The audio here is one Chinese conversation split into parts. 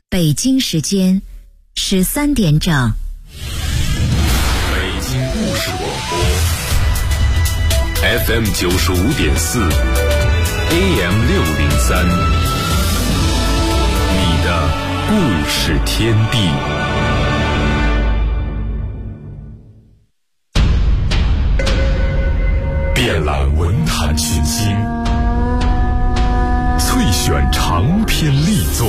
北京时间13点整。 北京故事广播 FM 95.4 AM 603，你的故事天地。遍览文坛群星，萃选长篇力作，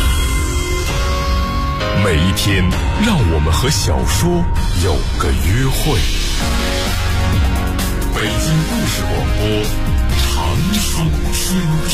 每一天让我们和小说有个约会。北京故事广播，长寿天地。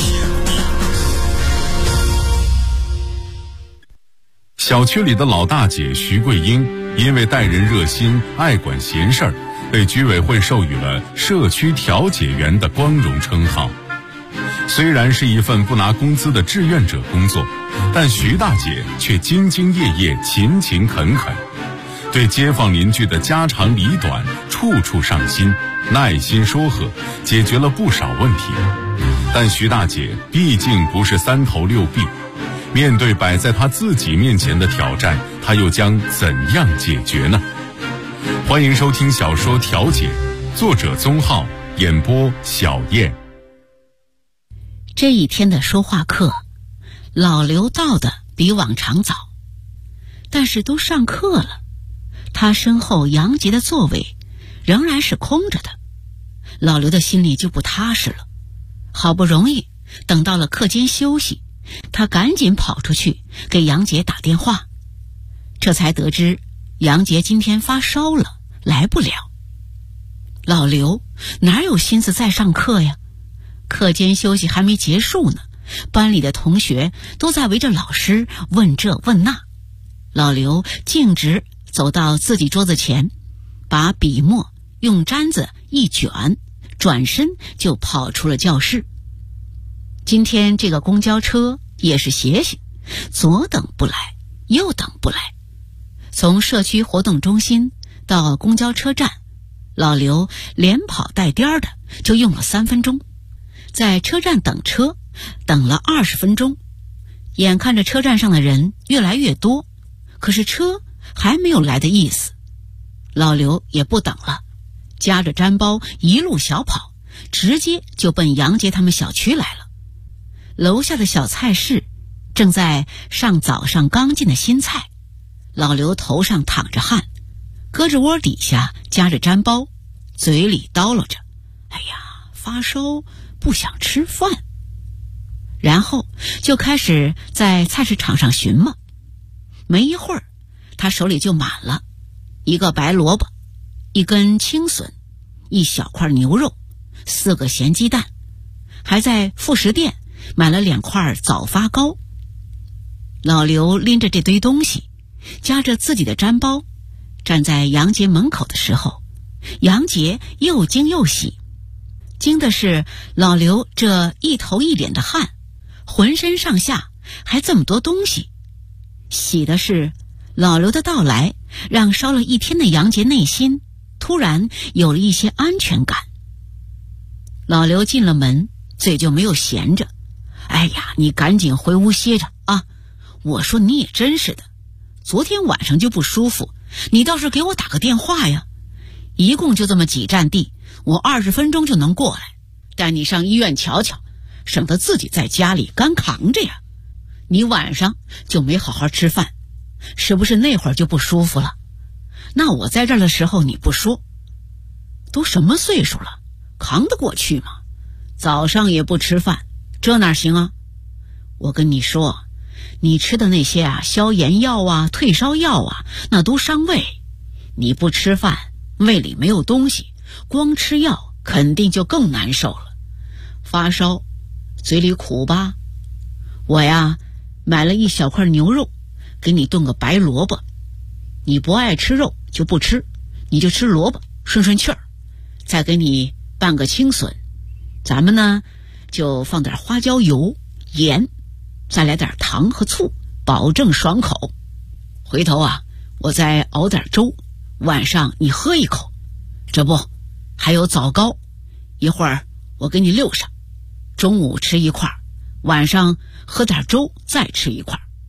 小区里的老大姐徐桂英，因为待人热心、爱管闲事儿，被居委会授予了社区调解员的光荣称号。虽然是一份不拿工资的志愿者工作，但徐大姐却兢兢业业、勤勤恳恳，对街坊邻居的家长里短处处上心，耐心说和，解决了不少问题。但徐大姐毕竟不是三头六臂，面对摆在她自己面前的挑战，她又将怎样解决呢？欢迎收听小说《调解》，作者宗浩，演播小燕。 这一天的说话课，老刘到的比往常早，但是都上课了，他身后杨杰的座位仍然是空着的，老刘的心里就不踏实了。好不容易等到了课间休息，他赶紧跑出去给杨杰打电话，这才得知杨杰今天发烧了，来不了。老刘哪有心思再上课呀？课间休息还没结束呢，班里的同学都在围着老师问这问那。老刘径直走到自己桌子前，把笔墨用毡子一卷，转身就跑出了教室。今天这个公交车也是邪性，左等不来，右等不来。从社区活动中心到公交车站，老刘连跑带颠的就用了3分钟。在车站等车，等了20分钟，眼看着车站上的人越来越多，可是车还没有来的意思。老刘也不等了，夹着毡包一路小跑，直接就奔杨杰他们小区来了。楼下的小菜市正在上早上刚进的新菜，老刘头上淌着汗，胳肢窝底下夹着毡包，嘴里叨唠着：哎呀，发烧不想吃饭。然后就开始在菜市场上寻摸，没一会儿他手里就满了1个白萝卜、1根青笋、1小块牛肉、4个咸鸡蛋，还在副食店买了2块早发糕。老刘拎着这堆东西，夹着自己的毡包，站在杨杰门口的时候，杨杰又惊又喜。惊的是老刘这一头一脸的汗，浑身上下还这么多东西；喜的是老刘的到来，让烧了一天的杨杰内心突然有了一些安全感。老刘进了门，嘴就没有闲着：哎呀，你赶紧回屋歇着啊！我说你也真是的，昨天晚上就不舒服，你倒是给我打个电话呀！一共就这么几站地，我20分钟就能过来，带你上医院瞧瞧，省得自己在家里干扛着呀。你晚上就没好好吃饭，是不是那会儿就不舒服了？那我在这儿的时候你不说，都什么岁数了，扛得过去吗？早上也不吃饭，这哪行啊？我跟你说，你吃的那些消炎药退烧药那都伤胃。你不吃饭，胃里没有东西，光吃药肯定就更难受了。发烧，嘴里苦吧？我买了1小块牛肉，给你炖个白萝卜。你不爱吃肉就不吃，你就吃萝卜顺顺气儿。再给你拌个青笋，咱们呢就放点花椒油、盐，再来点糖和醋，保证爽口。回头我再熬点粥，晚上你喝一口。这不还有枣糕，一会儿我给你溜上，中午吃1块，晚上喝点粥再吃1块。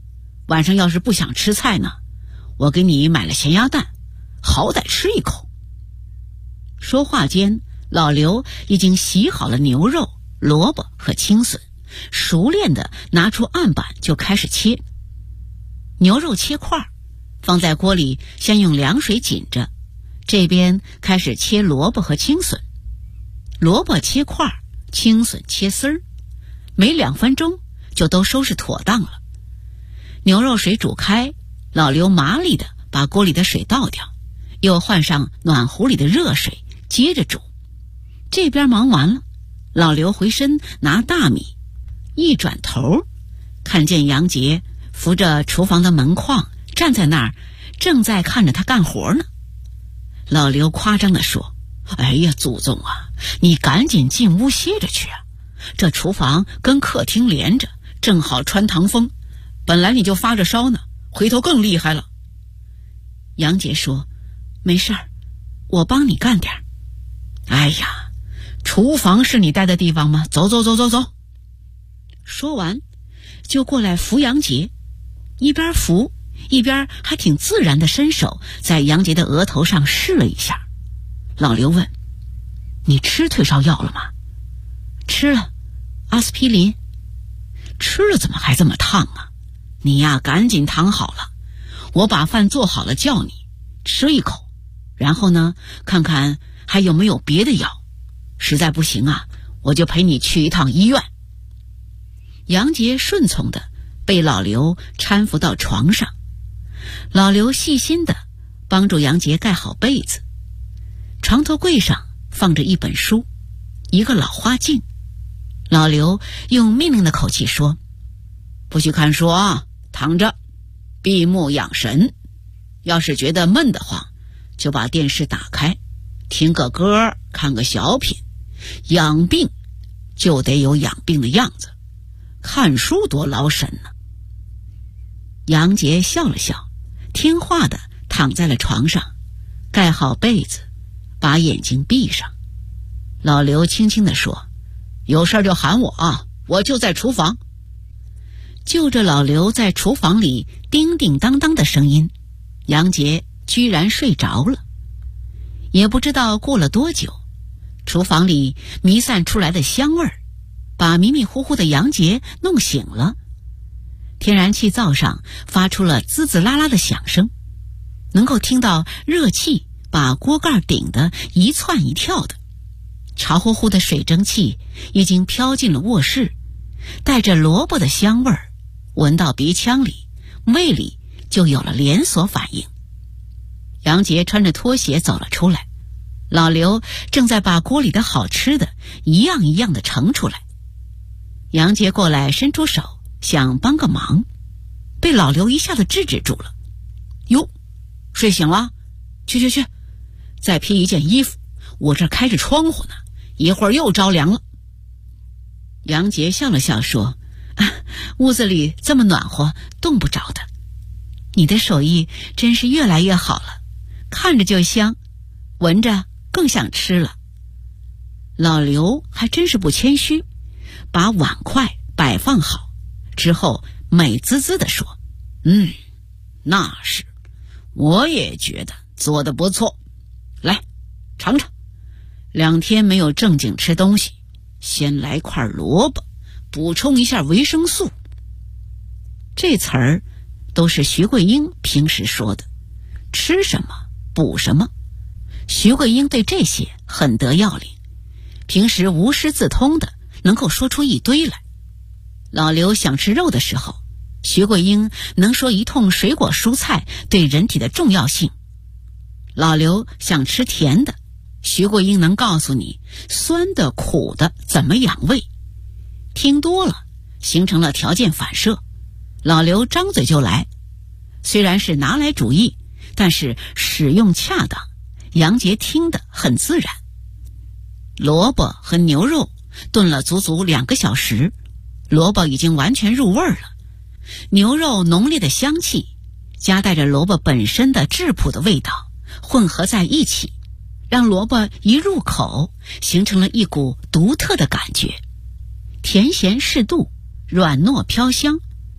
晚上要是不想吃菜呢，我给你买了咸鸭蛋，好歹吃一口。说话间，老刘已经洗好了牛肉、萝卜和青笋，熟练地拿出案板就开始切。牛肉切块，放在锅里先用凉水紧着，这边开始切萝卜和青笋。萝卜切块，青笋切丝儿，没2分钟就都收拾妥当了。牛肉水煮开，老刘麻利地把锅里的水倒掉，又换上暖壶里的热水，接着煮。这边忙完了，老刘回身拿大米，一转头看见杨杰扶着厨房的门框站在那儿，正在看着他干活呢。老刘夸张地说：哎呀，祖宗啊，你赶紧进屋歇着去啊，这厨房跟客厅连着，正好穿堂风，本来你就发着烧呢，回头更厉害了。杨杰说：没事儿，我帮你干点。哎呀，厨房是你待的地方吗？走走走走走。说完就过来扶杨杰，一边扶一边还挺自然地伸手在杨杰的额头上试了一下。老刘问：你吃退烧药了吗？吃了，阿司匹林。吃了怎么还这么烫啊？你呀，赶紧躺好了，我把饭做好了叫你吃一口，然后呢，看看还有没有别的药，实在不行啊，我就陪你去一趟医院。杨杰顺从的被老刘搀扶到床上，老刘细心的帮助杨杰盖好被子。床头柜上放着一本书，一个老花镜。老刘用命令的口气说：不许看书啊，躺着，闭目养神。要是觉得闷得慌，就把电视打开，听个歌，看个小品。养病就得有养病的样子，看书多劳神呢。杨杰笑了笑，听话的躺在了床上，盖好被子，把眼睛闭上。老刘轻轻地说：有事就喊我啊，我就在厨房。就着老刘在厨房里叮叮当当的声音，杨杰居然睡着了。也不知道过了多久，厨房里弥散出来的香味儿把迷迷糊糊的杨杰弄醒了。天然气灶上发出了滋滋啦啦的响声，能够听到热气把锅盖顶得一窜一跳的。潮乎乎的水蒸气已经飘进了卧室，带着萝卜的香味儿，闻到鼻腔里，胃里就有了连锁反应。杨杰穿着拖鞋走了出来，老刘正在把锅里的好吃的一样一样的盛出来。杨杰过来伸出手想帮个忙，被老刘一下子制止住了。哟，睡醒了？去，再披一件衣服，我这开着窗户呢，一会儿又着凉了。杨杰笑了笑说：屋子里这么暖和，冻不着的。你的手艺真是越来越好了，看着就香，闻着更想吃了。老刘还真是不谦虚，把碗筷摆放好之后，美滋滋地说：那是，我也觉得做得不错。来，尝尝。2天没有正经吃东西，先来块萝卜，补充一下维生素。这词儿都是徐桂英平时说的，吃什么补什么。徐桂英对这些很得要领，平时无师自通的能够说出一堆来。老刘想吃肉的时候，徐桂英能说一通水果蔬菜对人体的重要性。老刘想吃甜的，徐桂英能告诉你酸的苦的怎么养胃。听多了形成了条件反射，老刘张嘴就来。虽然是拿来主义，但是使用恰当，杨杰听得很自然。萝卜和牛肉炖了足足2个小时，萝卜已经完全入味儿了，牛肉浓烈的香气夹带着萝卜本身的质朴的味道混合在一起，让萝卜一入口形成了一股独特的感觉，甜咸适度，软糯飘香。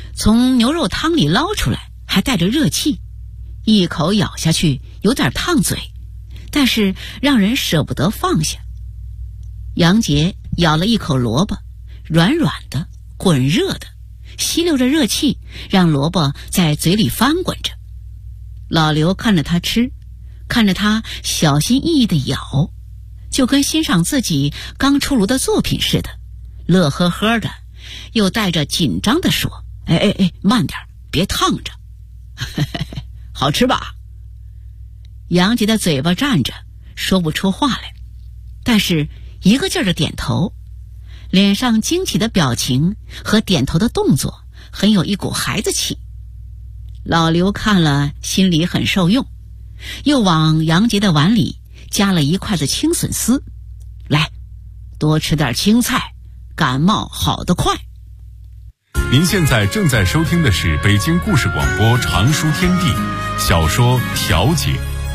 从牛肉汤里捞出来，还带着热气，一口咬下去有点烫嘴，但是让人舍不得放下。杨杰咬了一口萝卜，软软的，滚热的，吸溜着热气，让萝卜在嘴里翻滚着。老刘看着他吃，看着他小心翼翼地咬，就跟欣赏自己刚出炉的作品似的，乐呵呵的，又带着紧张地说：慢点，别烫着。好吃吧？杨杰的嘴巴站着，说不出话来，但是一个劲儿地点头，脸上惊奇的表情和点头的动作很有一股孩子气。老刘看了心里很受用，又往杨杰的碗里加了一筷子青笋丝，来，多吃点青菜，感冒好得快。 您现在正在收听的是北京故事广播常书天地小说《调解》。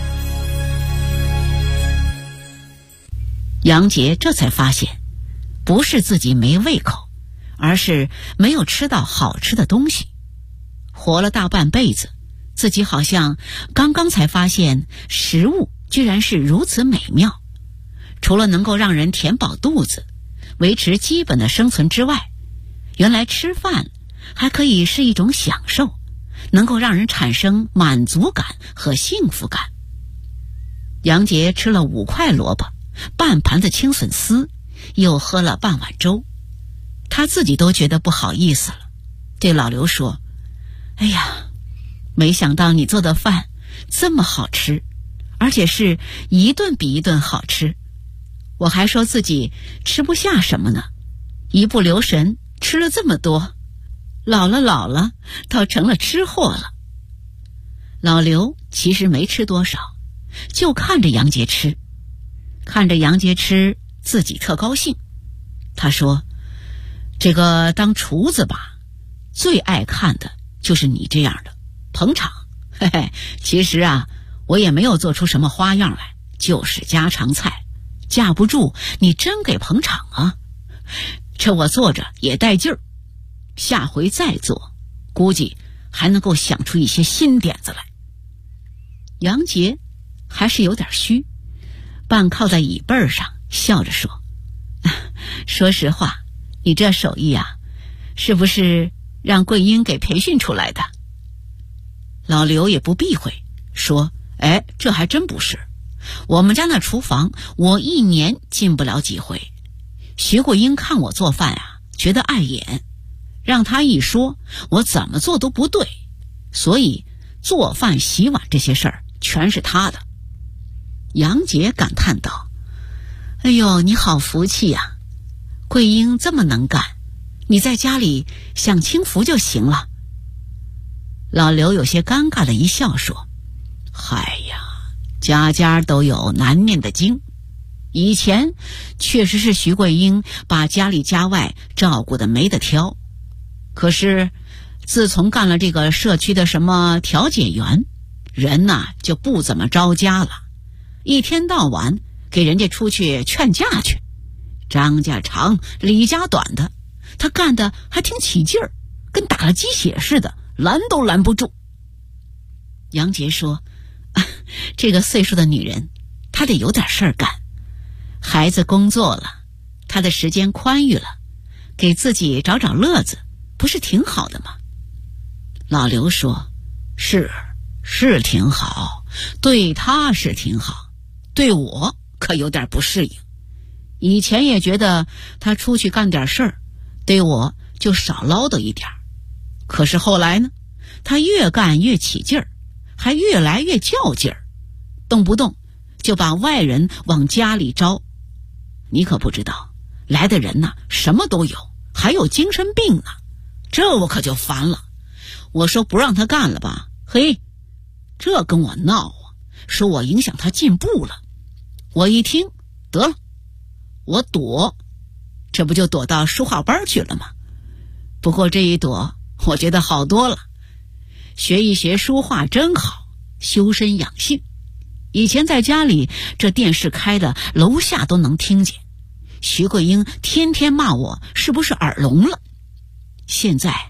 杨杰这才发现，不是自己没胃口，而是没有吃到好吃的东西。活了大半辈子，自己好像刚刚才发现食物居然是如此美妙。除了能够让人填饱肚子，维持基本的生存之外，原来吃饭还可以是一种享受，能够让人产生满足感和幸福感。杨杰吃了5块萝卜，半盘子青笋丝，又喝了半碗粥，他自己都觉得不好意思了，对老刘说：哎呀，没想到你做的饭这么好吃，而且是一顿比一顿好吃。我还说自己吃不下什么呢，一不留神吃了这么多，老了倒成了吃货了。老刘其实没吃多少，就看着杨杰吃，看着杨杰吃，自己特高兴。他说：这个当厨子吧，最爱看的就是你这样的捧场。嘿嘿，其实啊，我也没有做出什么花样来，就是家常菜，架不住你真给捧场啊。这我做着也带劲儿，下回再做，估计还能够想出一些新点子来。杨杰还是有点虚，半靠在椅背上，笑着说：说实话，你这手艺啊，是不是让桂英给培训出来的？老刘也不避讳，说：这还真不是，我们家那厨房我一年进不了几回。徐桂英看我做饭啊，觉得碍眼，让他一说，我怎么做都不对，所以做饭洗碗这些事儿全是他的。杨杰感叹道：哎呦，你好福气呀！桂英这么能干，你在家里享清福就行了。老刘有些尴尬的一笑说：嗨呀，家家都有难念的经，以前确实是徐桂英把家里家外照顾得没得挑，可是自从干了这个社区的什么调解员，人呐就不怎么着家了，一天到晚给人家出去劝架去，张家长李家短的，他干得还挺起劲儿，跟打了鸡血似的，拦都拦不住。杨杰说：这个岁数的女人，她得有点事儿干，孩子工作了，她的时间宽裕了，给自己找找乐子，不是挺好的吗？老刘说：是挺好，对她是挺好，对我可有点不适应。以前也觉得她出去干点事儿，对我就少唠叨一点，可是后来呢，她越干越起劲儿，还越来越较劲儿，动不动就把外人往家里招。你可不知道，来的人呐，什么都有，还有精神病呢，这我可就烦了。我说不让他干了吧，嘿，这跟我闹啊，说我影响他进步了。我一听，得了，我躲，这不就躲到书画班去了吗？不过这一躲，我觉得好多了，学一学书画真好，修身养性。以前在家里，这电视开的楼下都能听见，徐桂英天天骂我是不是耳聋了。现在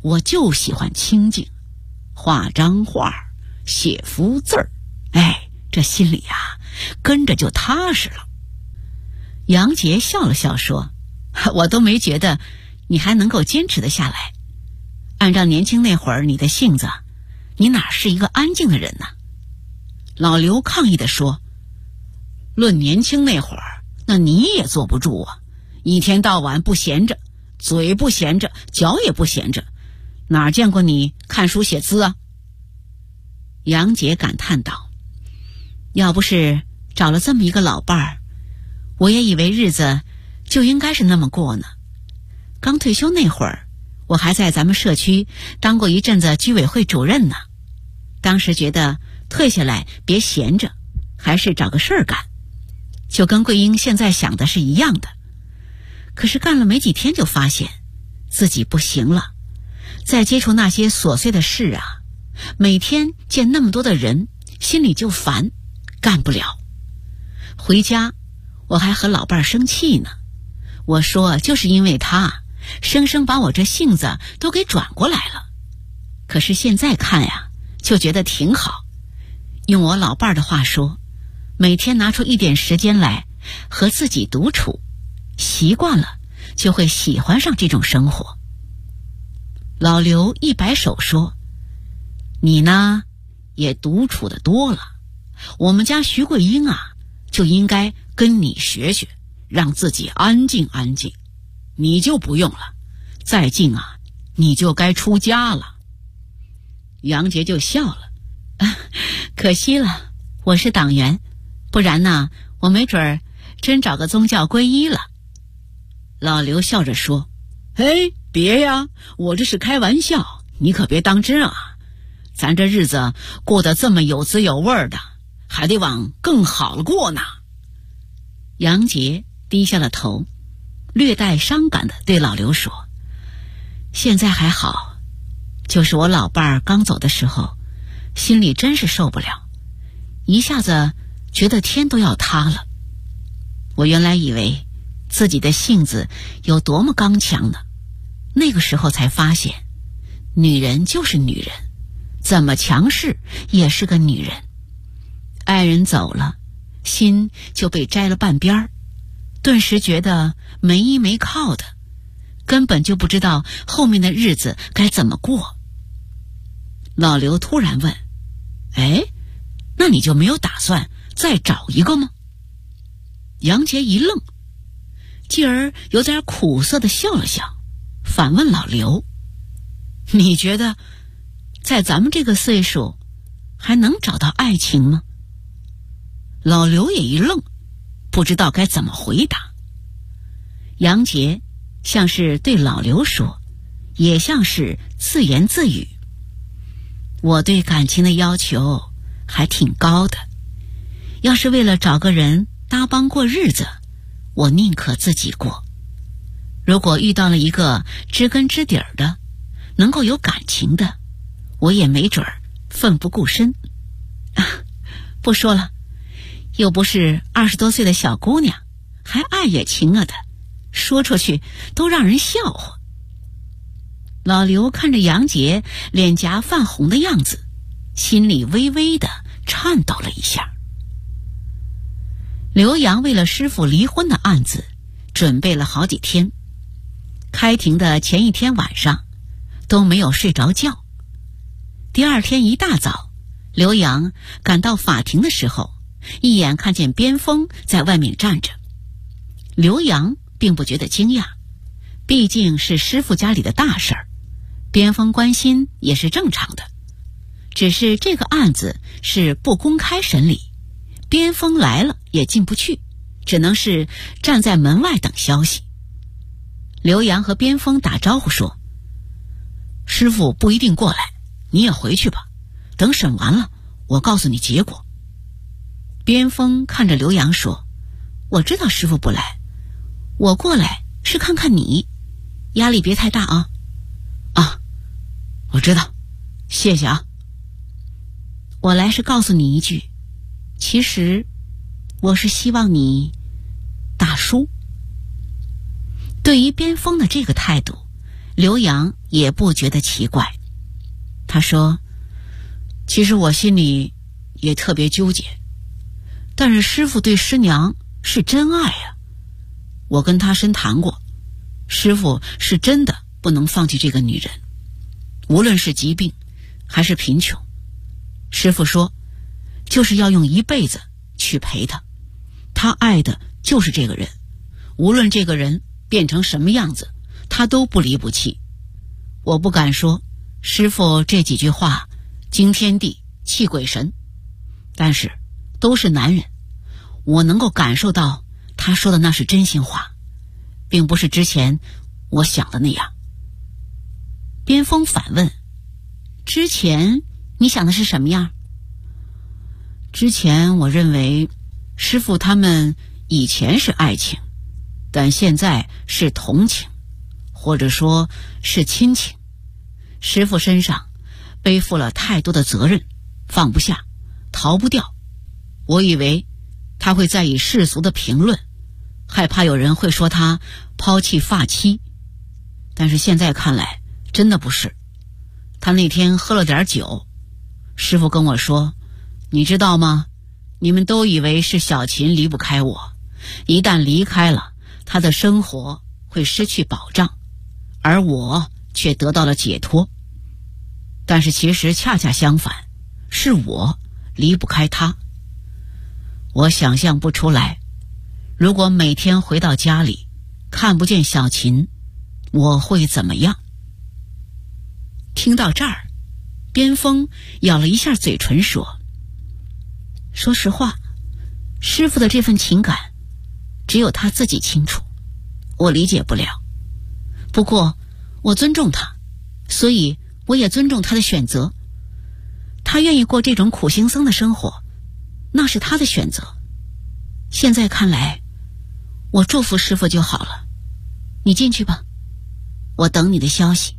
我就喜欢清静，画张画，写幅字儿，这心里啊跟着就踏实了。杨杰笑了笑说，我都没觉得你还能够坚持得下来。按照年轻那会儿你的性子，你哪是一个安静的人呢？老刘抗议地说，论年轻那会儿，那你也坐不住啊，一天到晚不闲着，嘴不闲着，脚也不闲着，哪见过你看书写字啊？杨杰感叹道，要不是找了这么一个老伴儿，我也以为日子就应该是那么过呢。刚退休那会儿，我还在咱们社区当过一阵子居委会主任呢。当时觉得退下来别闲着，还是找个事儿干，就跟桂英现在想的是一样的。可是干了没几天就发现自己不行了，再接触那些琐碎的事啊，每天见那么多的人，心里就烦，干不了。回家我还和老伴儿生气呢，我说就是因为他生生把我这性子都给转过来了。可是现在看呀，就觉得挺好。用我老伴儿的话说，每天拿出一点时间来和自己独处，习惯了就会喜欢上这种生活。老刘一摆手说，你呢也独处的多了，我们家徐桂英啊就应该跟你学学，让自己安静安静。你就不用了，再静啊你就该出家了。杨杰就笑了，可惜了，我是党员，不然呢我没准儿真找个宗教皈依了。老刘笑着说，嘿，别呀，我这是开玩笑，你可别当真啊。咱这日子过得这么有滋有味的，还得往更好了过呢。杨杰低下了头，略带伤感地对老刘说，现在还好，就是我老伴儿刚走的时候，心里真是受不了，一下子觉得天都要塌了。我原来以为自己的性子有多么刚强呢，那个时候才发现，女人就是女人，怎么强势也是个女人。爱人走了，心就被摘了半边儿，顿时觉得没依没靠的，根本就不知道后面的日子该怎么过。老刘突然问，那你就没有打算再找一个吗？杨杰一愣，继而有点苦涩地笑了笑，反问老刘，你觉得在咱们这个岁数还能找到爱情吗？老刘也一愣，不知道该怎么回答。杨杰像是对老刘说，也像是自言自语，我对感情的要求还挺高的，要是为了找个人搭帮过日子，我宁可自己过。如果遇到了一个知根知底儿的，能够有感情的，我也没准儿奋不顾身。不说了，又不是20多岁的小姑娘，还爱也情啊的，说出去都让人笑话。老刘看着杨杰脸颊泛红的样子，心里微微的颤抖了一下。刘洋为了师傅离婚的案子准备了好几天，开庭的前一天晚上都没有睡着觉。第二天一大早，刘洋赶到法庭的时候，一眼看见边锋在外面站着。刘洋并不觉得惊讶，毕竟是师傅家里的大事儿，边锋关心也是正常的。只是这个案子是不公开审理，边锋来了也进不去，只能是站在门外等消息。刘洋和边锋打招呼说，师傅不一定过来，你也回去吧，等审完了我告诉你结果。边锋看着刘洋说，我知道师傅不来，我过来是看看你，压力别太大啊。我知道，谢谢啊。我来是告诉你一句，其实我是希望你打输。对于边锋的这个态度， 刘洋也不觉得奇怪。他说，其实我心里也特别纠结，但是师父对师娘是真爱啊。我跟他深谈过，师父是真的不能放弃这个女人，无论是疾病还是贫穷，师父说就是要用一辈子去陪她。他爱的就是这个人，无论这个人变成什么样子，他都不离不弃。我不敢说师父这几句话惊天地泣鬼神，但是都是男人，我能够感受到他说的那是真心话，并不是之前我想的那样。边锋反问，之前你想的是什么样？之前我认为师父他们以前是爱情，但现在是同情，或者说是亲情。师父身上背负了太多的责任，放不下，逃不掉。我以为他会在意世俗的评论，害怕有人会说他抛弃发妻，但是现在看来真的不是。他那天喝了点酒，师父跟我说，你知道吗？你们都以为是小琴离不开我，一旦离开了，他的生活会失去保障，而我却得到了解脱。但是其实恰恰相反，是我离不开他。我想象不出来，如果每天回到家里看不见小琴，我会怎么样？听到这儿，边锋咬了一下嘴唇说，说实话，师父的这份情感只有他自己清楚，我理解不了。不过我尊重他，所以我也尊重他的选择。他愿意过这种苦行僧的生活，那是他的选择。现在看来，我祝福师父就好了。你进去吧，我等你的消息。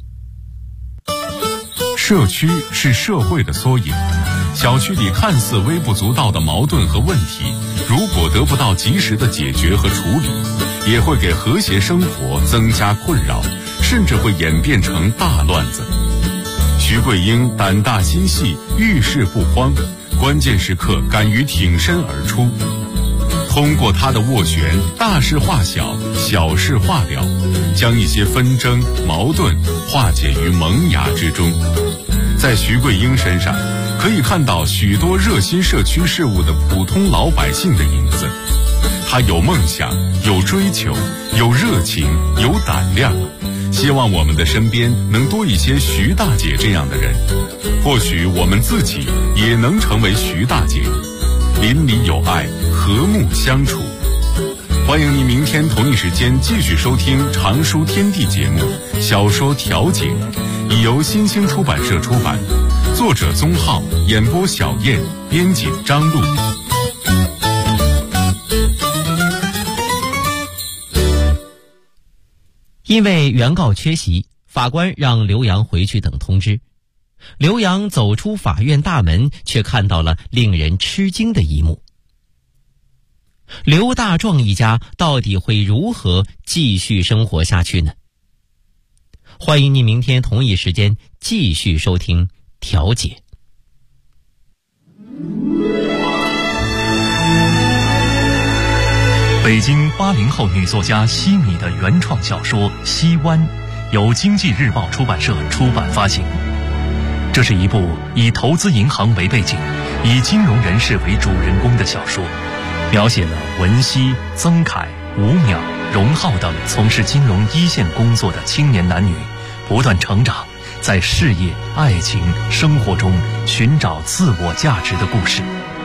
社区是社会的缩影，小区里看似微不足道的矛盾和问题，如果得不到及时的解决和处理，也会给和谐生活增加困扰，甚至会演变成大乱子。徐桂英胆大心细，遇事不慌，关键时刻敢于挺身而出。通过他的斡旋，大事化小，小事化了，将一些纷争矛盾化解于萌芽之中。在徐桂英身上可以看到许多热心社区事务的普通老百姓的影子。他有梦想，有追求，有热情，有胆量。希望我们的身边能多一些徐大姐这样的人，或许我们自己也能成为徐大姐。邻里有爱，和睦相处。欢迎您明天同一时间继续收听《常书天地》节目《小说调解》，已由新兴出版社出版，作者宗浩，演播小燕，编辑张璐。 因为原告缺席，法官让刘洋回去等通知。刘洋走出法院大门，却看到了令人吃惊的一幕。刘大壮一家到底会如何继续生活下去呢？欢迎您明天同一时间继续收听调解。 北京80后女作家西米的原创小说《西湾》，由经济日报出版社出版发行。这是一部以投资银行为背景，以金融人士为主人公的小说，描写了文熙、曾凯、吴淼、荣浩等从事金融一线工作的青年男女不断成长，在事业、爱情、生活中寻找自我价值的故事。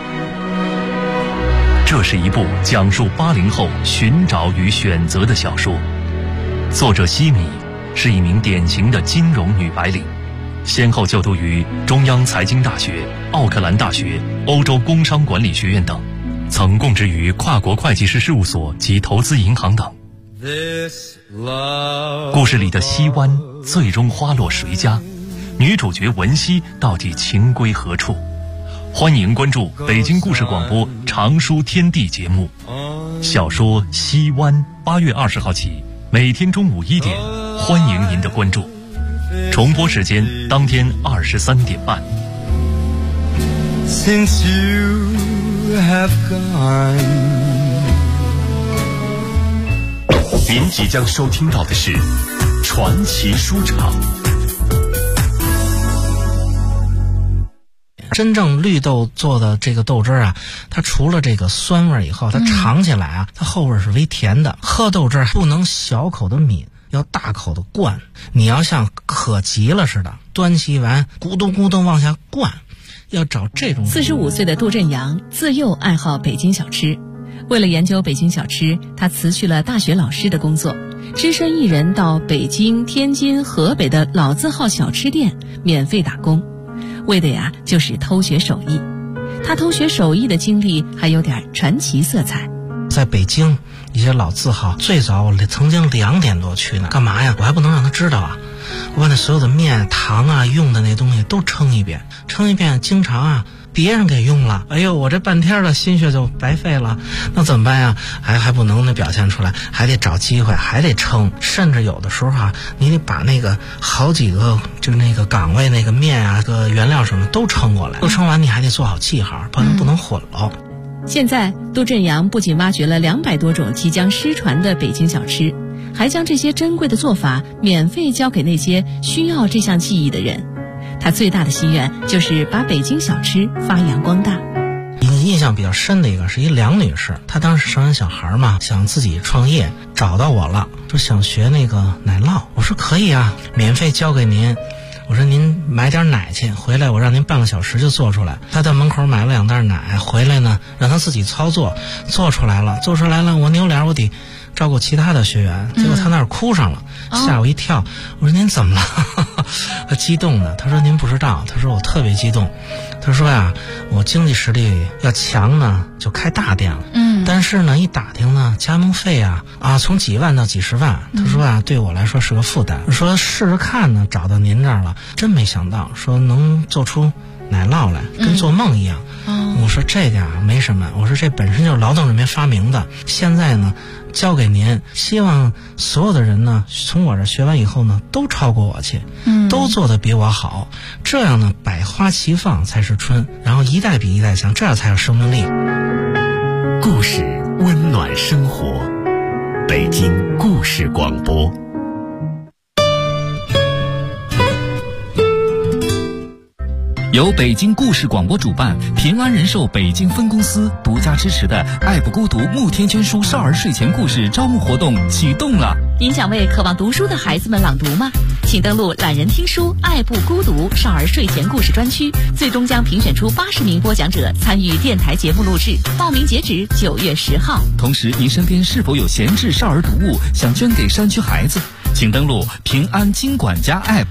这是一部讲述80后寻找与选择的小说。作者西米是一名典型的金融女白领，先后就读于中央财经大学、奥克兰大学、欧洲工商管理学院等，曾供职于跨国会计师事务所及投资银行等。故事里的西湾最终花落谁家？女主角文熙到底情归何处？欢迎关注北京故事广播《常书天地》节目。小说《西湾》8月20号起每天中午1点，欢迎您的关注。重播时间当天23点半。 Since you have gone， 您即将收听到的是传奇书场。 真正绿豆做的这个豆汁儿啊，它除了这个酸味以后，它尝起来啊，它后味是微甜的。喝豆汁儿不能小口的抿，要大口的灌。你要像渴急了似的，端起碗咕咚咕咚往下灌，要找这种。 45岁的杜振阳自幼爱好北京小吃，为了研究北京小吃，他辞去了大学老师的工作，只身一人到北京、天津、河北的老字号小吃店免费打工。为的呀，就是偷学手艺。他偷学手艺的经历还有点传奇色彩。 在北京一些老字号，最早我曾经2点多去呢，干嘛呀？我还不能让他知道啊！我把那所有的面、糖啊、用的那东西都称一遍，经常啊别人给用了，哎呦，我这半天的心血就白费了，那怎么办呀？还不能表现出来，还得找机会，还得称，甚至有的时候啊，你得把那个好几个就那个岗位那个面啊、个原料什么都称过来，都称完你还得做好记号，不能混了。 现在杜振阳不仅挖掘了200多种即将失传的北京小吃，还将这些珍贵的做法免费教给那些需要这项技艺的人。他最大的心愿就是把北京小吃发扬光大。 印象比较深的一个是一梁女士，她当时生完小孩嘛，想自己创业，找到我了，说想学那个奶酪。我说可以啊，免费教给您。我说您买点奶去，回来我让您半个小时就做出来。他在门口买了2袋奶，回来呢让他自己操作，做出来了，我扭脸我得照顾其他的学员，结果他那儿哭上了，吓我一跳。我说您怎么了？他激动的，他说您不知道，他说我特别激动。他说呀，我经济实力要强呢，就开大店了。但是呢，一打听呢，加盟费啊从几万到几十万。他说啊，对我来说是个负担。说试试看呢，找到您这儿了，真没想到说能做出奶酪来，跟做梦一样。我说这个啊没什么，我说这本身就是劳动人民发明的，现在呢交给您，希望所有的人呢从我这学完以后呢都超过我去，都做得比我好，这样呢百花齐放才是春，然后一代比一代强，这样才有生命力。 故事温暖生活，北京故事广播。 由北京故事广播主办，平安人寿北京分公司独家支持的爱不孤独慕天娟书少儿睡前故事招募活动启动了。 您想为渴望读书的孩子们朗读吗？请登录懒人听书爱不孤独少儿睡前故事专区，最终将评选出80名播讲者参与电台节目录制，报名截止9月10号。 同时，您身边是否有闲置少儿读物想捐给山区孩子？请登录平安金管家 App。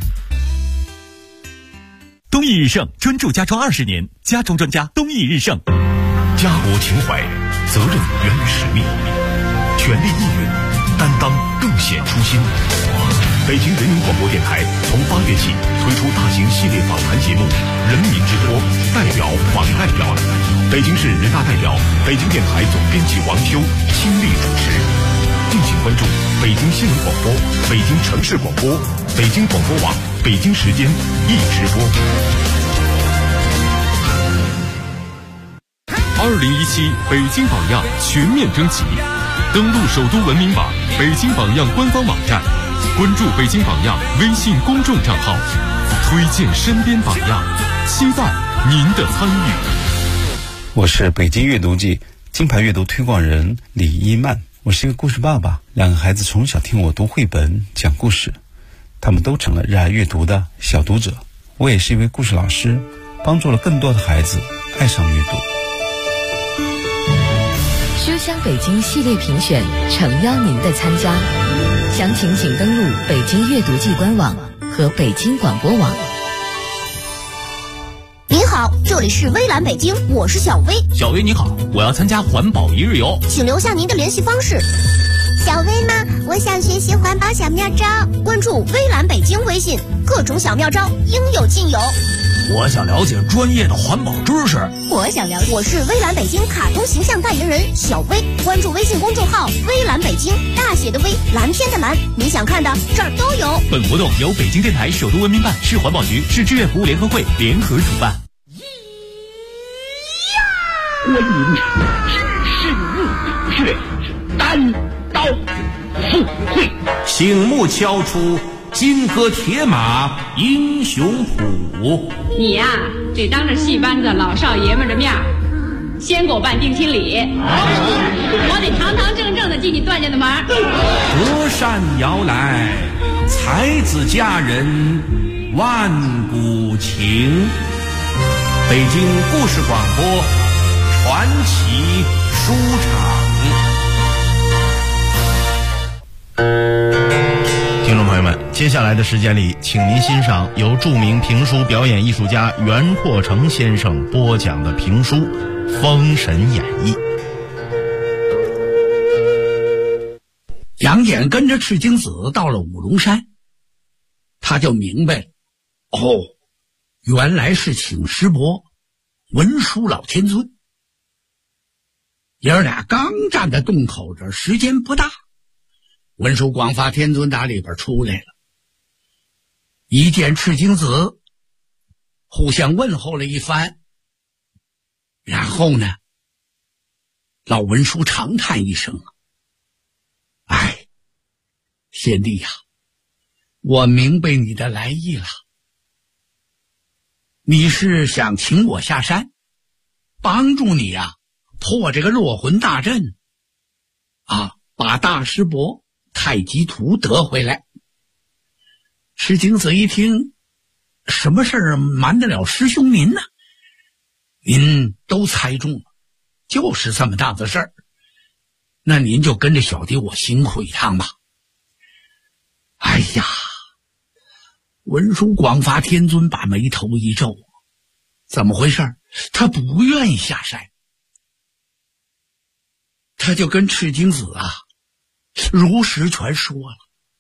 东义日盛专注家装20年，家装专家东义日盛。 家国情怀，责任源于使命，全力应援，担当更显初心。北京人民广播电台从8月起推出大型系列访谈节目《人民之托》，代表访代表。北京市人大代表、北京电台总编辑王修亲力主持。敬请关注北京新闻广播、北京城市广播、北京广播网、北京时间一直播。 2017北京榜样全面征集，登录首都文明榜、北京榜样官方网站，关注北京榜样微信公众账号，推荐身边榜样，期待您的参与。 我是北京阅读季金牌阅读推广人李一曼，我是一个故事爸爸，2个孩子从小听我读绘本讲故事，他们都成了热爱阅读的小读者。我也是一位故事老师，帮助了更多的孩子爱上阅读。 书香北京系列评选诚邀您的参加，详情请登录北京阅读季官网和北京广播网。 您好，这里是微蓝北京，我是小薇。 小薇你好，我要参加环保一日游， 请留下您的联系方式。小薇吗？我想学习环保小妙招，关注微蓝北京微信，各种小妙招应有尽有。 我想了解专业的环保知识。 我想了解，我是微蓝北京卡通形象代言人小薇，关注微信公众号微蓝北京，大写的微，蓝天的蓝，你想看的这儿都有。 本活动由北京电台首都文明办、市环保局、市志愿服务联合会联合主办。 观音只是入穴，单刀赴会， 醒目敲出金戈铁马英雄谱。 你呀，得当着戏班子老少爷们的面先给我办定亲礼，我得堂堂正正的进你段家的门。 隔山摇来，才子佳人万古情。北京故事广播传奇书场。 听众朋友们，接下来的时间里，请您欣赏由著名评书表演艺术家袁阔成先生播讲的评书《封神演义》。 杨戬跟着赤精子到了五龙山，他就明白了，原来是请师伯文殊老天尊。爷儿俩刚站在洞口这儿，时间不大，文殊广发天尊打里边出来了，一见赤精子，互相问候了一番，然后呢，老文殊长叹一声：“哎，贤弟呀，我明白你的来意了。你是想请我下山，帮助你呀，破这个落魂大阵，把大师伯太极图得回来。”赤精子一听，什么事儿瞒得了师兄您呢？您都猜中了，就是这么大的事儿。那您就跟着小弟我辛苦一趟吧。哎呀，文殊广发天尊把眉头一皱，怎么回事？他不愿意下山。他就跟赤精子如实全说了。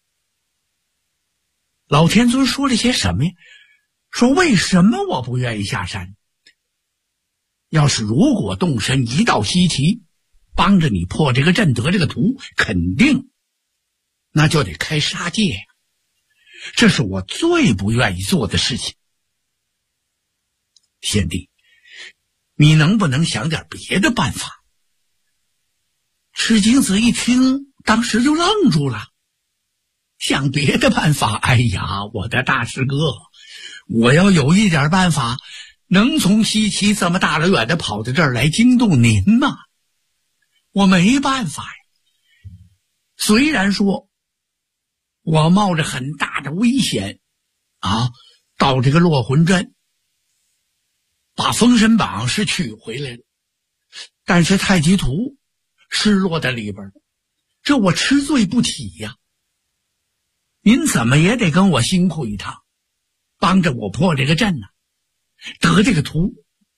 老天尊说了些什么呀？说为什么我不愿意下山？要是如果动身一到西岐，帮着你破这个阵得这个图，肯定那就得开杀戒呀，这是我最不愿意做的事情。贤弟，你能不能想点别的办法？赤精子一听，当时就愣住了。想别的办法？哎呀，我的大师哥，我要有一点办法，能从西岐这么大老远的跑到这儿来惊动您吗？我没办法呀。虽然说我冒着很大的危险到这个落魂阵，把封神榜是取回来了，但是太极图失落在里边，这我吃罪不起呀。您怎么也得跟我辛苦一趟，帮着我破这个阵得这个图。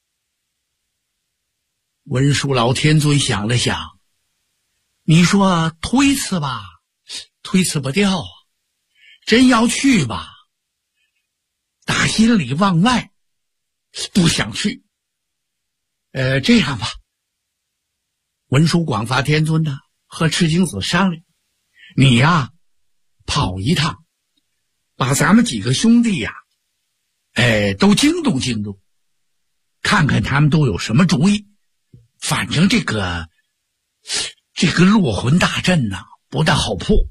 文殊老天尊想了想，你说推辞吧，推辞不掉真要去吧，打心里往外不想去。这样吧，文殊广发天尊和赤精子商量，你跑一趟，把咱们几个兄弟都惊动惊动，看看他们都有什么主意。反正这个落魂大阵不大好破。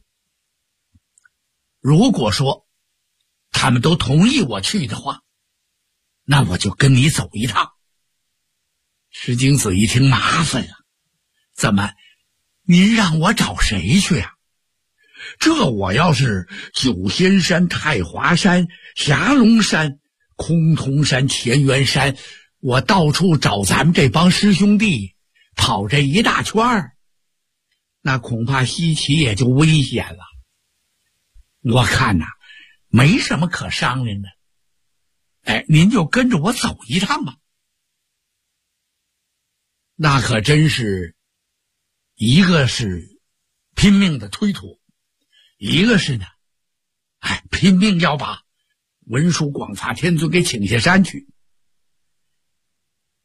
如果说他们都同意我去的话，那我就跟你走一趟。石精子一听麻烦了，怎么您让我找谁去呀？这我要是九仙山、太华山、霞龙山、空通山、乾元山，我到处找咱们这帮师兄弟，跑这一大圈儿，那恐怕西岐也就危险了。我看没什么可商量的。您就跟着我走一趟吧。那可真是，一个是拼命的推脱，一个是拼命要把文殊广发天尊给请下山去。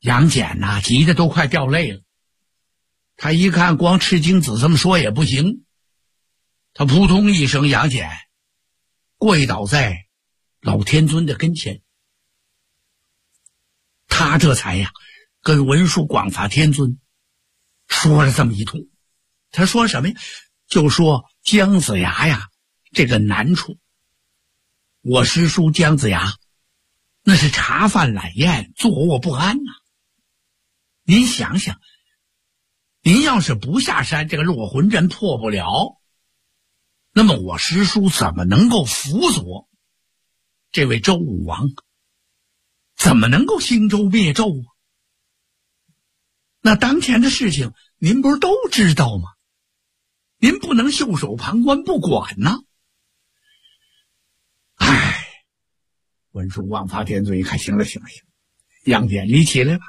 杨戬呐，急得都快掉泪了。他一看光赤精子这么说也不行，他扑通一声，杨戬跪倒在老天尊的跟前。他这才跟文殊广法天尊说了这么一通。他说什么呀？就说姜子牙这个难处，我师叔姜子牙那是茶饭懒宴，坐卧不安呐。您想想，您要是不下山，这个落魂阵破不了，那么我师叔怎么能够辅佐这位周武王？怎么能够兴周灭纣啊？那当前的事情您不是都知道吗？您不能袖手旁观不管呢。文殊广法天尊一看，行了，杨戬，你起来吧。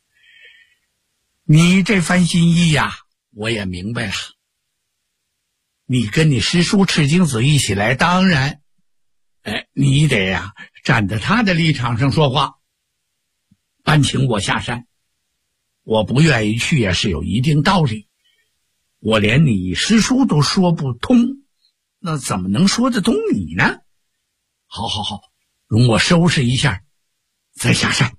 你这番心意我也明白了。你跟你师叔赤精子一起来，当然你得站在他的立场上说话，搬请我下山。我不愿意去也是有一定道理，我连你师叔都说不通，那怎么能说得通你呢？好，容我收拾一下再下山。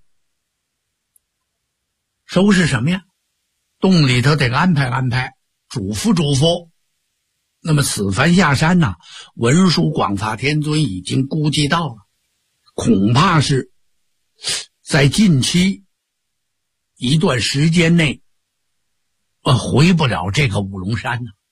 收拾什么呀？洞里头得安排安排，嘱咐嘱咐。那么此番下山文殊广法天尊已经估计到了，恐怕是在近期一段时间内回不了这个五龙山呢。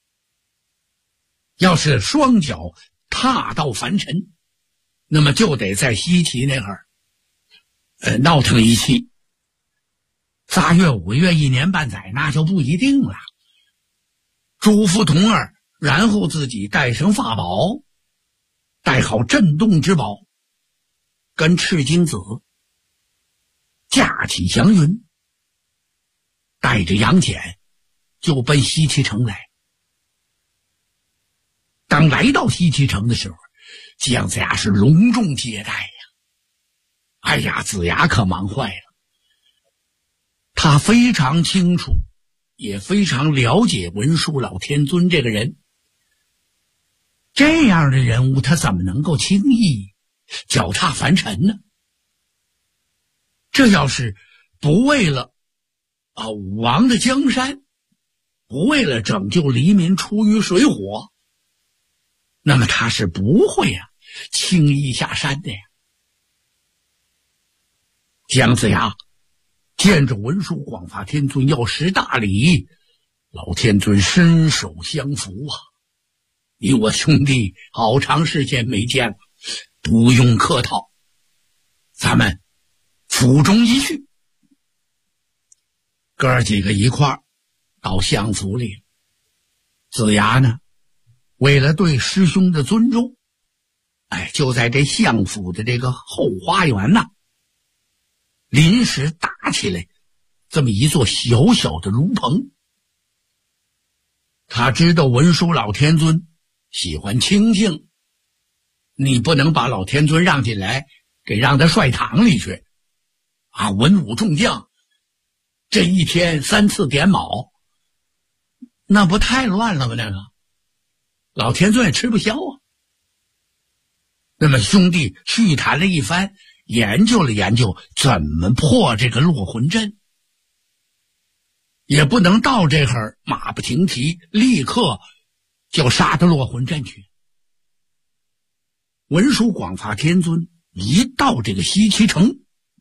要是双脚踏到凡尘，那么就得在西岐那儿闹腾一气，3月5个月1年半载，那就不一定了。嘱咐童儿，然后自己带上法宝，带好震动之宝，跟赤精子驾起祥云，带着杨戬就奔西岐城来。当来到西岐城的时候，姜子牙是隆重接待子牙可忙坏了。他非常清楚，也非常了解文殊老天尊这个人。这样的人物，他怎么能够轻易脚踏凡尘呢？这要是不为了武王的江山，不为了拯救黎民出于水火，那么他是不会轻易下山的呀。姜子牙见着文殊广法天尊要识大礼，老天尊伸手相扶你我兄弟好长时间没见了，不用客套，咱们府中一叙。哥儿几个一块儿到相府里。子牙呢，为了对师兄的尊重，就在这相府的这个后花园临时搭起来这么一座小小的炉棚。他知道文殊老天尊喜欢清静，你不能把老天尊让进来，给让他帅堂里去文武众将这一天3次点卯，那不太乱了吗？那个老天尊也吃不消那么兄弟叙谈了一番，研究了研究怎么破这个落魂阵，也不能到这会儿马不停蹄立刻就杀到落魂阵去。文殊广法天尊一到这个西岐城，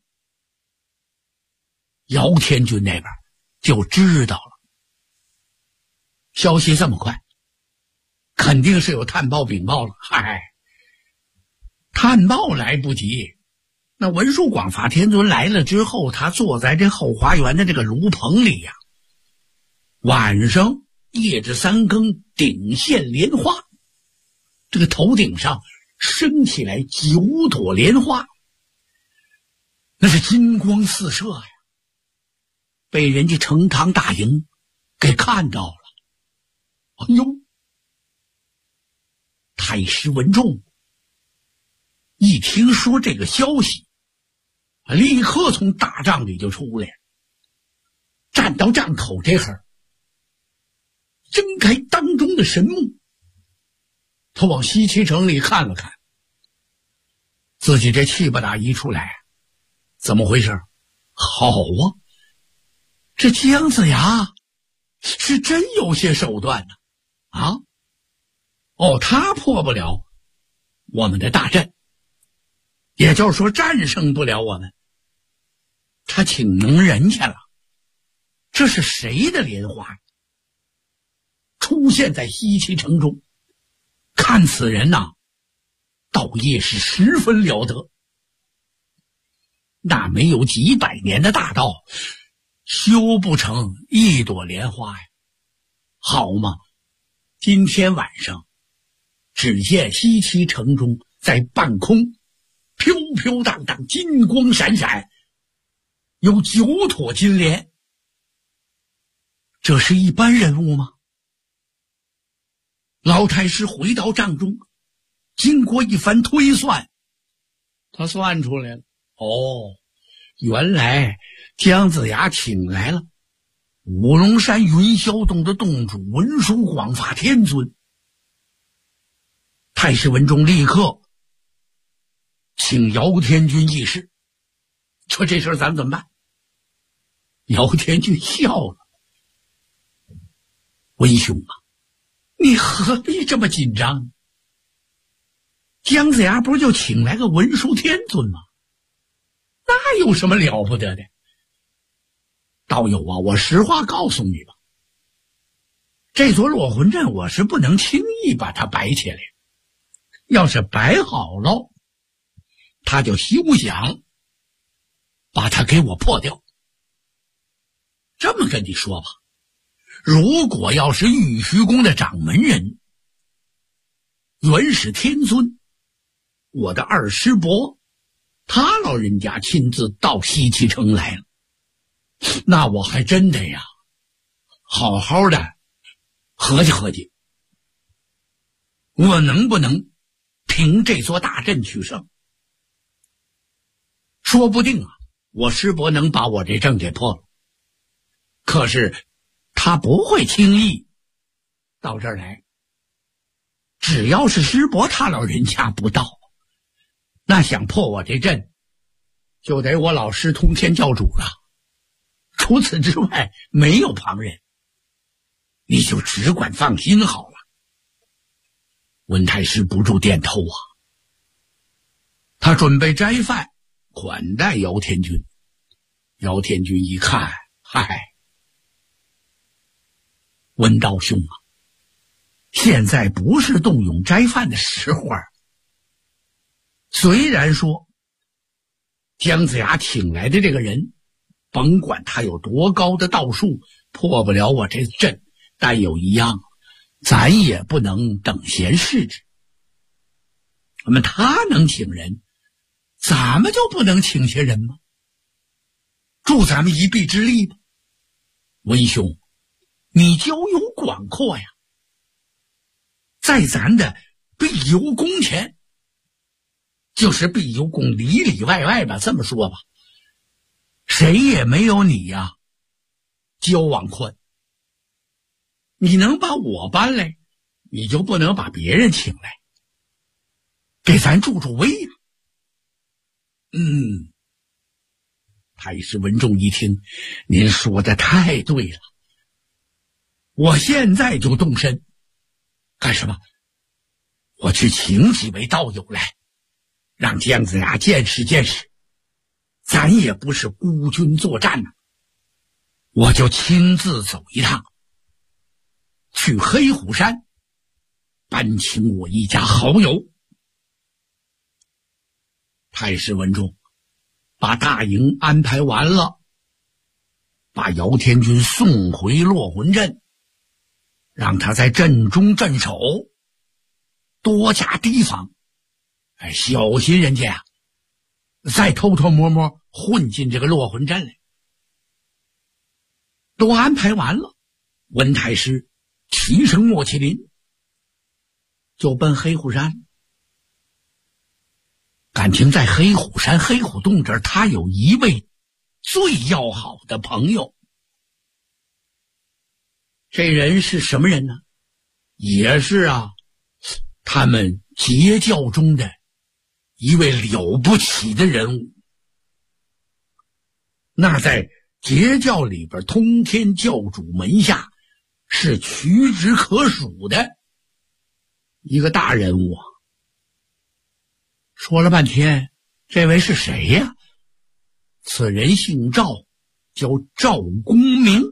姚天军那边就知道了。消息这么快，肯定是有探报禀报了。探报来不及，那文殊广法天尊来了之后，他坐在这后花园的这个炉棚里晚上夜至3更，顶现莲花，这个头顶上升起来9朵莲花，那是金光四射被人家成堂大营给看到了。太师文仲一听说这个消息， 立刻从大帐里就出来，站到帐口这会儿，睁开当中的神目，他往西岐城里看了看，自己这气不打一处来，怎么回事？好啊，这姜子牙是真有些手段呢！啊，哦，他破不了我们的大阵，也就是说战胜不了我们，他请能人去了。这是谁的莲花出现在西岐城中？看此人呐，倒也是十分了得。那没有几百年的大道，修不成一朵莲花呀，好嘛！今天晚上，只见西岐城中在半空飘飘荡荡，金光闪闪，有9朵金莲。这是一般人物吗？老太师回到帐中，经过一番推算，他算出来了。哦，原来姜子牙请来了五龙山云霄洞的洞主文殊广法天尊。太师文忠立刻请姚天军议事，说这事咱怎么办？姚天军笑了，文兄啊，你何必这么紧张？姜子牙不是就请来个文殊天尊吗？那有什么了不得的？道友啊，我实话告诉你吧，这座落魂阵我是不能轻易把它摆起来，要是摆好了，他就休想把它给我破掉。这么跟你说吧，如果要是玉虚宫的掌门人元始天尊，我的二师伯他老人家亲自到西岐城来了，那我还真得呀好好的合计合计，我能不能凭这座大阵取胜？说不定啊，我师伯能把我这阵给破了，可是他不会轻易到这儿来。只要是师伯他老人家不到，那想破我这阵就得我老师通天教主了，除此之外没有旁人，你就只管放心好了。文太师不住点头啊，他准备斋饭款待姚天军。姚天军一看，嗨，文道兄啊，现在不是动用斋饭的时候啊。虽然说姜子牙请来的这个人，甭管他有多高的道术，破不了我这阵，但有一样，咱也不能等闲视之。那么他能请人，咱们就不能请些人吗？助咱们一臂之力吧。文兄，你交友广阔呀，在咱的碧游宫前，就是碧游宫里里外外吧，这么说吧，谁也没有你呀交往宽。你能把我搬来，你就不能把别人请来，给咱助助威呀。太师文仲一听，您说的太对了，我现在就动身。干什么？我去请几位道友来，让姜子牙见识见识，咱也不是孤军作战呢。我就亲自走一趟，去黑虎山搬请我一家好友。太师文仲把大营安排完了，把姚天军送回落魂阵，让他在阵中镇守，多加提防，小心人家呀再偷偷摸摸混进这个落魂阵来。都安排完了，文太师骑乘莫麒麟就奔黑虎山。 感情在黑虎山黑虎洞这儿，他有一位最要好的朋友。这人是什么人呢？也是他们截教中的一位了不起的人物。那在截教里边，通天教主门下是屈指可数的一个大人物。说了半天，这位是谁呀？此人姓赵，叫赵公明。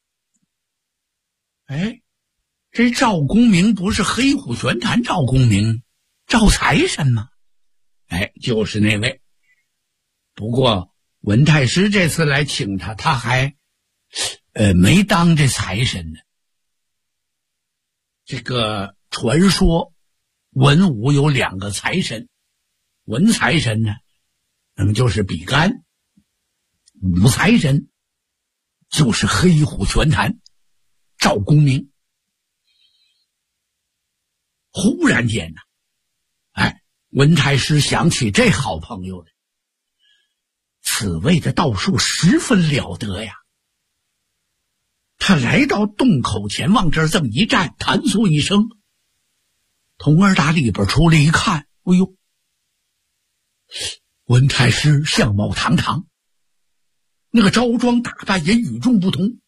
这赵公明不是黑虎玄坛赵公明，赵财神吗？就是那位。不过文太师这次来请他，他还没当这财神呢。这个传说文武有2个财神，文财神呢，那么就是比干；武财神就是黑虎玄坛赵公明。忽然间呢，文太师想起这好朋友来，此位的道术十分了得呀。他来到洞口前，往这儿这么一站，弹嗦一声，童儿打里边出来一看，哎呦，文太师相貌堂堂，那个着装打扮也与众不同。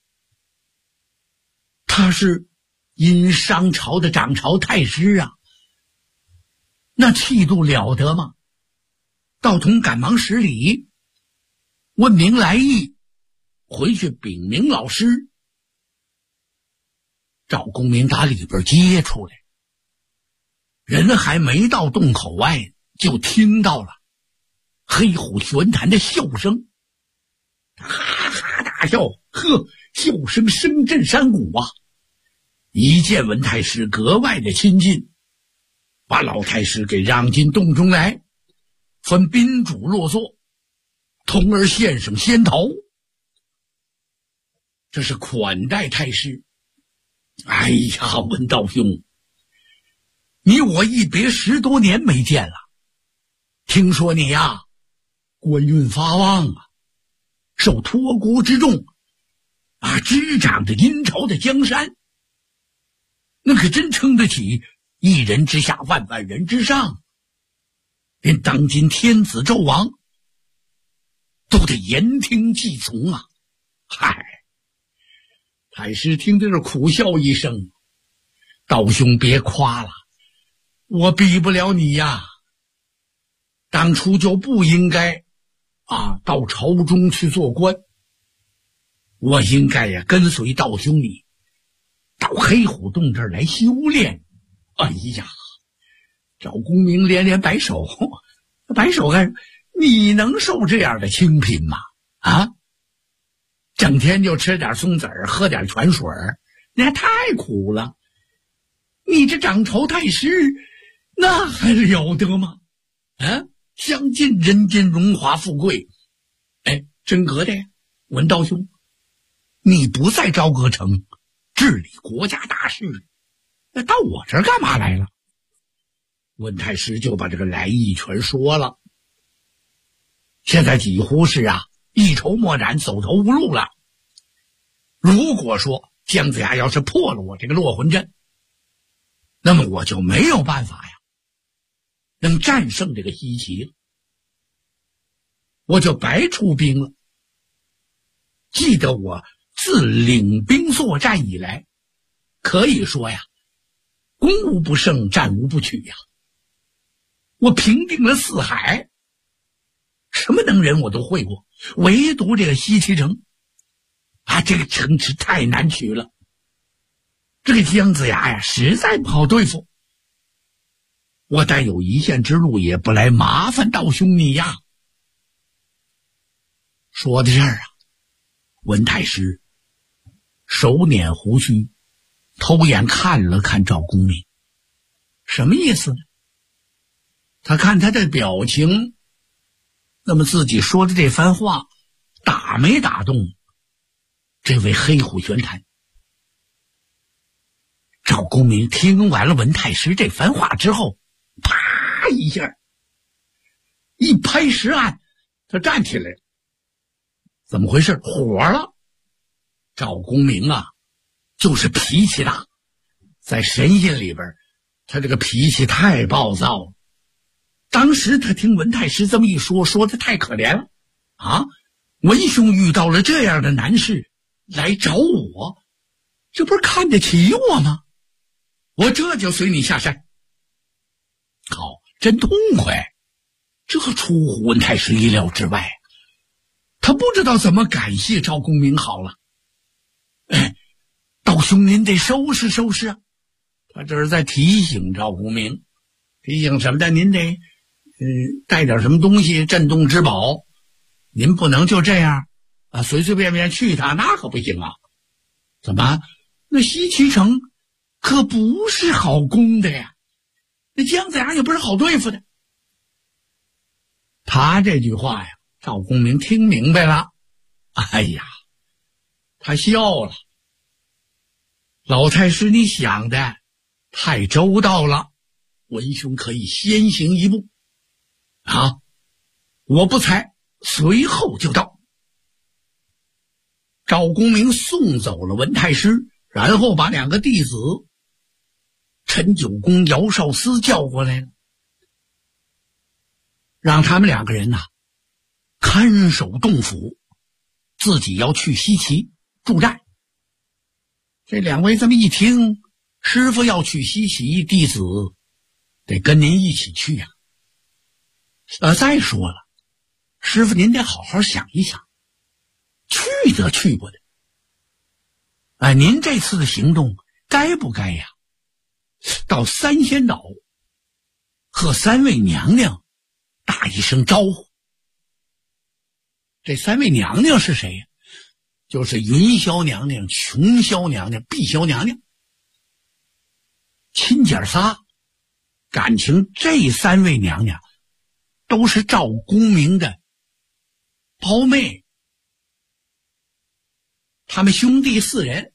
他是殷商朝的掌朝太师啊，那气度了得吗？道童赶忙施礼，问明来意，回去禀明老师。赵公明打里边接出来，人还没到洞口外，就听到了黑虎玄坛的笑声，哈哈大笑，笑声声震山谷啊！一见文太师格外的亲近，把老太师给让进洞中来，分宾主落座，童儿献上仙桃，这是款待太师。哎呀，文道兄，你我一别10多年没见了，听说你呀，官运发旺啊，受托孤之重执掌着殷朝的江山，那可真称得起一人之下万万人之上，连当今天子纣王都得言听计从啊！太师听到这苦笑一声，道兄别夸了，我比不了你呀，当初就不应该到朝中去做官，我应该跟随道兄你到黑虎洞这儿来修炼。哎呀，赵公明连连摆手，摆手干，你能受这样的清贫吗？整天就吃点松子儿，喝点泉水，那太苦了。你这掌朝太师，那还了得吗？享尽人间荣华富贵。真格的呀，文道兄，你不在朝歌城治理国家大事，那到我这儿干嘛来了？文太师就把这个来意全说了。现在几乎是一筹莫展，走投无路了。如果说姜子牙要是破了我这个落魂阵，那么我就没有办法能战胜这个西岐了，我就白出兵了。记得我自领兵作战以来，可以说攻无不胜，战无不取我平定了4海，什么能人我都会过，唯独这个西岐城这个城池太难取了。这个姜子牙实在不好对付，我但有一线之路，也不来麻烦道兄你呀。说到这儿文太师手捻胡须，偷眼看了看赵公明，什么意思呢？他看他的表情，那么自己说的这番话打没打动这位黑虎玄坛？赵公明听完了文太师这番话之后，啪一下一拍石案，他站起来了。怎么回事？火了。赵公明啊，就是脾气大，在神仙里边，他这个脾气太暴躁了。当时他听文太师这么一说，说的太可怜了啊！文兄遇到了这样的难事，来找我，这不是看得起我吗？我这就随你下山。好，真痛快，这出乎文太师意料之外。他不知道怎么感谢赵公明好了。道兄您得收拾收拾啊！他这是在提醒赵公明，提醒什么的？您得带点什么东西镇动之宝，您不能就这样啊随随便便去他，那可不行啊！怎么？那西岐城可不是好攻的呀，那姜子牙也不是好对付的。他这句话呀，赵公明听明白了，哎呀，他笑了。老太师，你想的太周到了，文兄可以先行一步啊！我不才，随后就到。赵公明送走了文太师，然后把两个弟子陈九公、姚少司叫过来了，让他们两个人呐看守洞府，自己要去西岐助战。这两位这么一听，师傅要去西岐，弟子得跟您一起去呀。再说了，师傅您得好好想一想，去得去不得。您这次的行动该不该呀？到三仙岛和三位娘娘打一声招呼。这三位娘娘是谁呀？就是云霄娘娘、琼霄娘娘、碧霄娘娘，亲姐仨。感情这三位娘娘都是赵公明的胞妹，他们兄弟四人。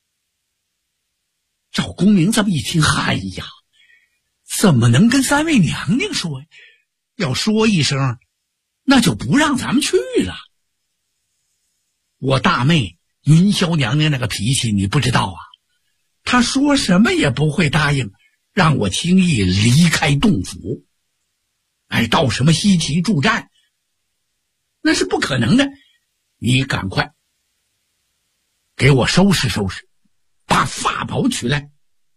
赵公明这么一听，哎呀，怎么能跟三位娘娘说呀？要说一声，那就不让咱们去了。我大妹云霄娘娘那个脾气你不知道啊，她说什么也不会答应让我轻易离开洞府。到什么西岐助战，那是不可能的。你赶快给我收拾收拾，把法宝取来。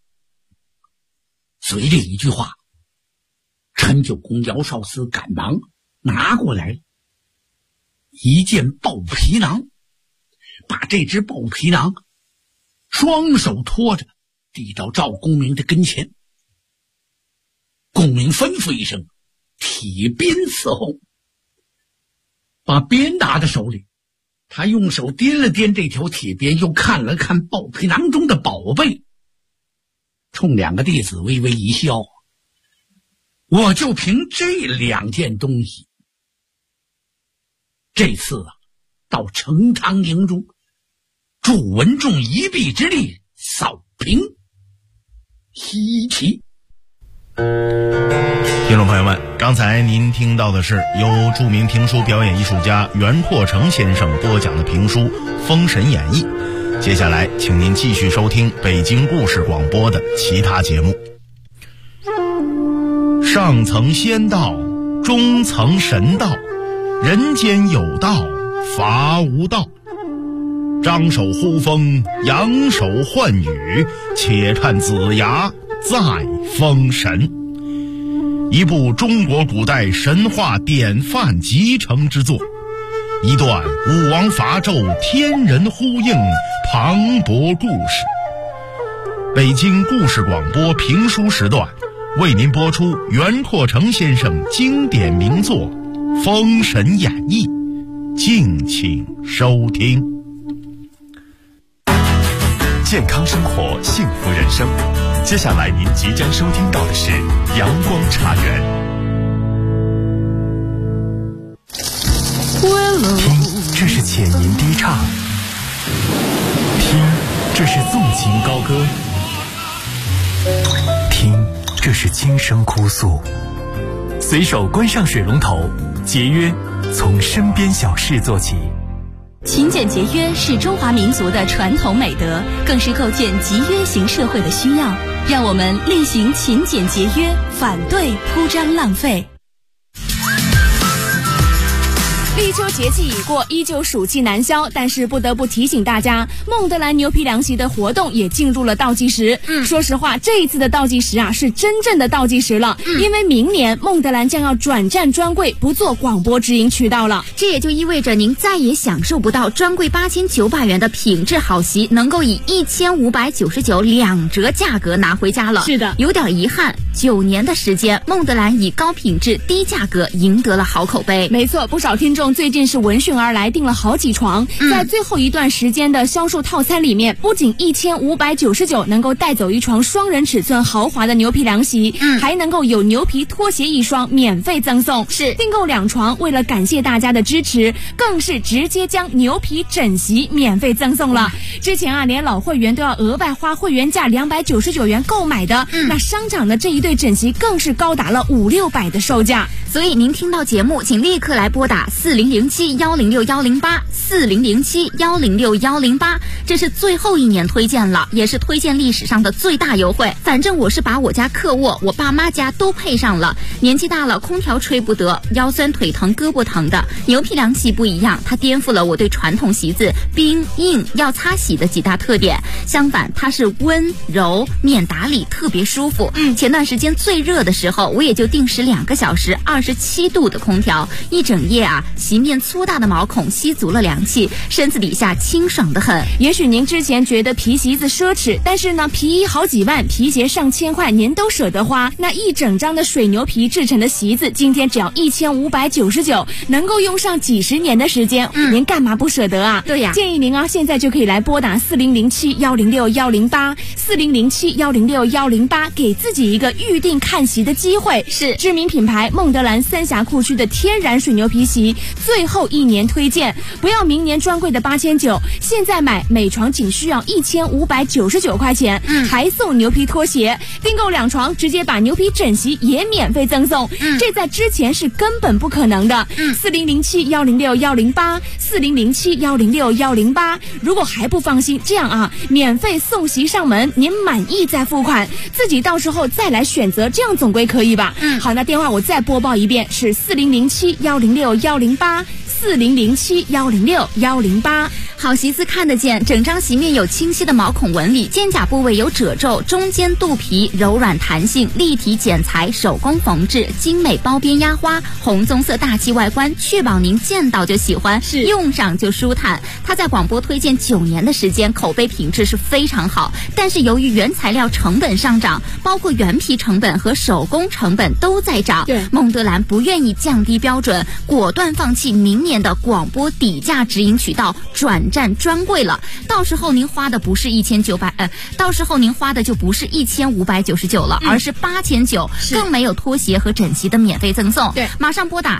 随着一句话，陈九公、姚少司赶忙拿过来了一件豹皮囊，把这只豹皮囊双手托着递到赵公明的跟前。公明吩咐一声，铁鞭伺候，把鞭拿在手里。他用手掂了掂这条铁鞭，又看了看豹皮囊中的宝贝，冲两个弟子微微一笑。我就凭这两件东西，这次到成汤营中助文仲一臂之力，扫平西岐。 听众朋友们，刚才您听到的是由著名评书表演艺术家袁阔成先生播讲的评书《封神演义》。接下来请您继续收听北京故事广播的其他节目。上层仙道，中层神道，人间有道，法无道。张手呼风，扬手唤雨，且看子牙再封神。一部中国古代神话典范集成之作，一段武王伐纣天人呼应磅礴故事。北京故事广播评书时段为您播出袁阔成先生经典名作《封神演义》，敬请收听。 健康生活，幸福人生。接下来您即将收听到的是阳光茶园。 听，这是浅吟低唱；听，这是纵情高歌；听，这是轻声哭诉。 随手关上水龙头，节约从身边小事做起。 勤俭节约是中华民族的传统美德，更是构建集约型社会的需要。让我们厉行勤俭节约，反对铺张浪费。 立秋节气已过，依旧暑气难消，但是不得不提醒大家，孟德兰牛皮凉席的活动也进入了倒计时。说实话，这一次的倒计时啊，是真正的倒计时了，因为明年孟德兰将要转战专柜，不做广播直营渠道了。 这也就意味着您再也享受不到专柜8900元的品质好席，能够以15992折价格拿回家了。 是的， 有点遗憾，9年的时间，孟德兰以高品质低价格赢得了好口碑。 没错，不少听众最近是闻讯而来，订了好几床。在最后一段时间的销售套餐里面，不仅1599能够带走一床双人尺寸豪华的牛皮凉席，还能够有牛皮拖鞋1双免费赠送。 是订购2床，为了感谢大家的支持，更是直接将牛皮枕席免费赠送了。之前啊，连老会员都要额外花会员价299元购买的，那商场的这一对枕席更是高达了500-600的售价。 所以您听到节目，请立刻来拨打4007-106-108，4007-106-108，这是最后一年推荐了，也是推荐历史上的最大优惠。反正我是把我家客卧、我爸妈家都配上了。年纪大了，空调吹不得，腰酸腿疼、胳膊疼的，牛皮凉席不一样，它颠覆了我对传统席子冰硬要擦洗的几大特点。相反，它是温柔免打理，特别舒服。前段时间最热的时候，我也就定时2个小时27度的空调，一整夜啊，席面粗大的毛孔吸足了凉气，身子底下清爽得很。 也许您之前觉得皮席子奢侈，但是呢，皮衣好几万，皮鞋上千块，您都舍得花。那一整张的水牛皮制成的席子，今天只要1599，能够用上几十年的时间，您干嘛不舍得啊？ 对呀， 建议您啊，现在就可以来拨打4007-106-108，4007-106-108，给自己一个预定看席的机会。 是知名品牌孟德兰三峡库区的天然水牛皮席，最后1年推荐，不要明年专柜的8900，现在买每床仅需要1599块钱，还送牛皮拖鞋。订购2床，直接把牛皮枕席也免费赠送，这在之前是根本不可能的。4007-106-108，4007-106-108。如果还不放心，这样啊，免费送席上门，您满意再付款，自己到时候再来选择，这样总归可以吧？好，那电话我再播报一遍，是4007-106-108，4007-106-108。 好席子看得见，整张席面有清晰的毛孔纹理，肩胛部位有褶皱，中间肚皮柔软弹性，立体剪裁，手工缝制，精美包边压花，红棕色大气外观，确保您见到就喜欢，用上就舒坦。它在广播推荐9年的时间，口碑品质是非常好，但是由于原材料成本上涨，包括原皮成本和手工成本都在涨，孟德兰不愿意降低标准，果断放弃明年的广播底价直营渠道，转战专柜了。到时候您花的不是到时候您花的就不是1599了，而是8900，更没有拖鞋和枕席的免费赠送。 对， 马上拨打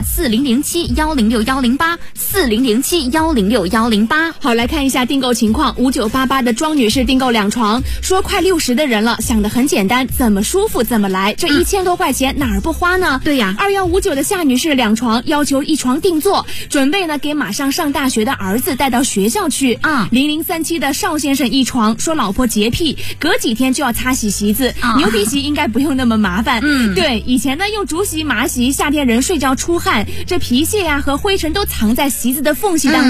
4007-106-108，4007-106-108。 好，来看一下订购情况。5988的庄女士订购2床，说快60的人了，想得很简单，怎么舒服怎么来，这1000多块钱哪儿不花呢？ 对呀。 2159的夏女士2床，要求1床定做，准备呢给马上上大学的儿子带到学校去。0037的邵先生1床，说老婆洁癖，隔几天就要擦洗席子，牛皮席应该不用那么麻烦。对，以前呢用竹席、麻席，夏天人睡觉出汗，这皮屑呀和灰尘都藏在席子的缝隙当中。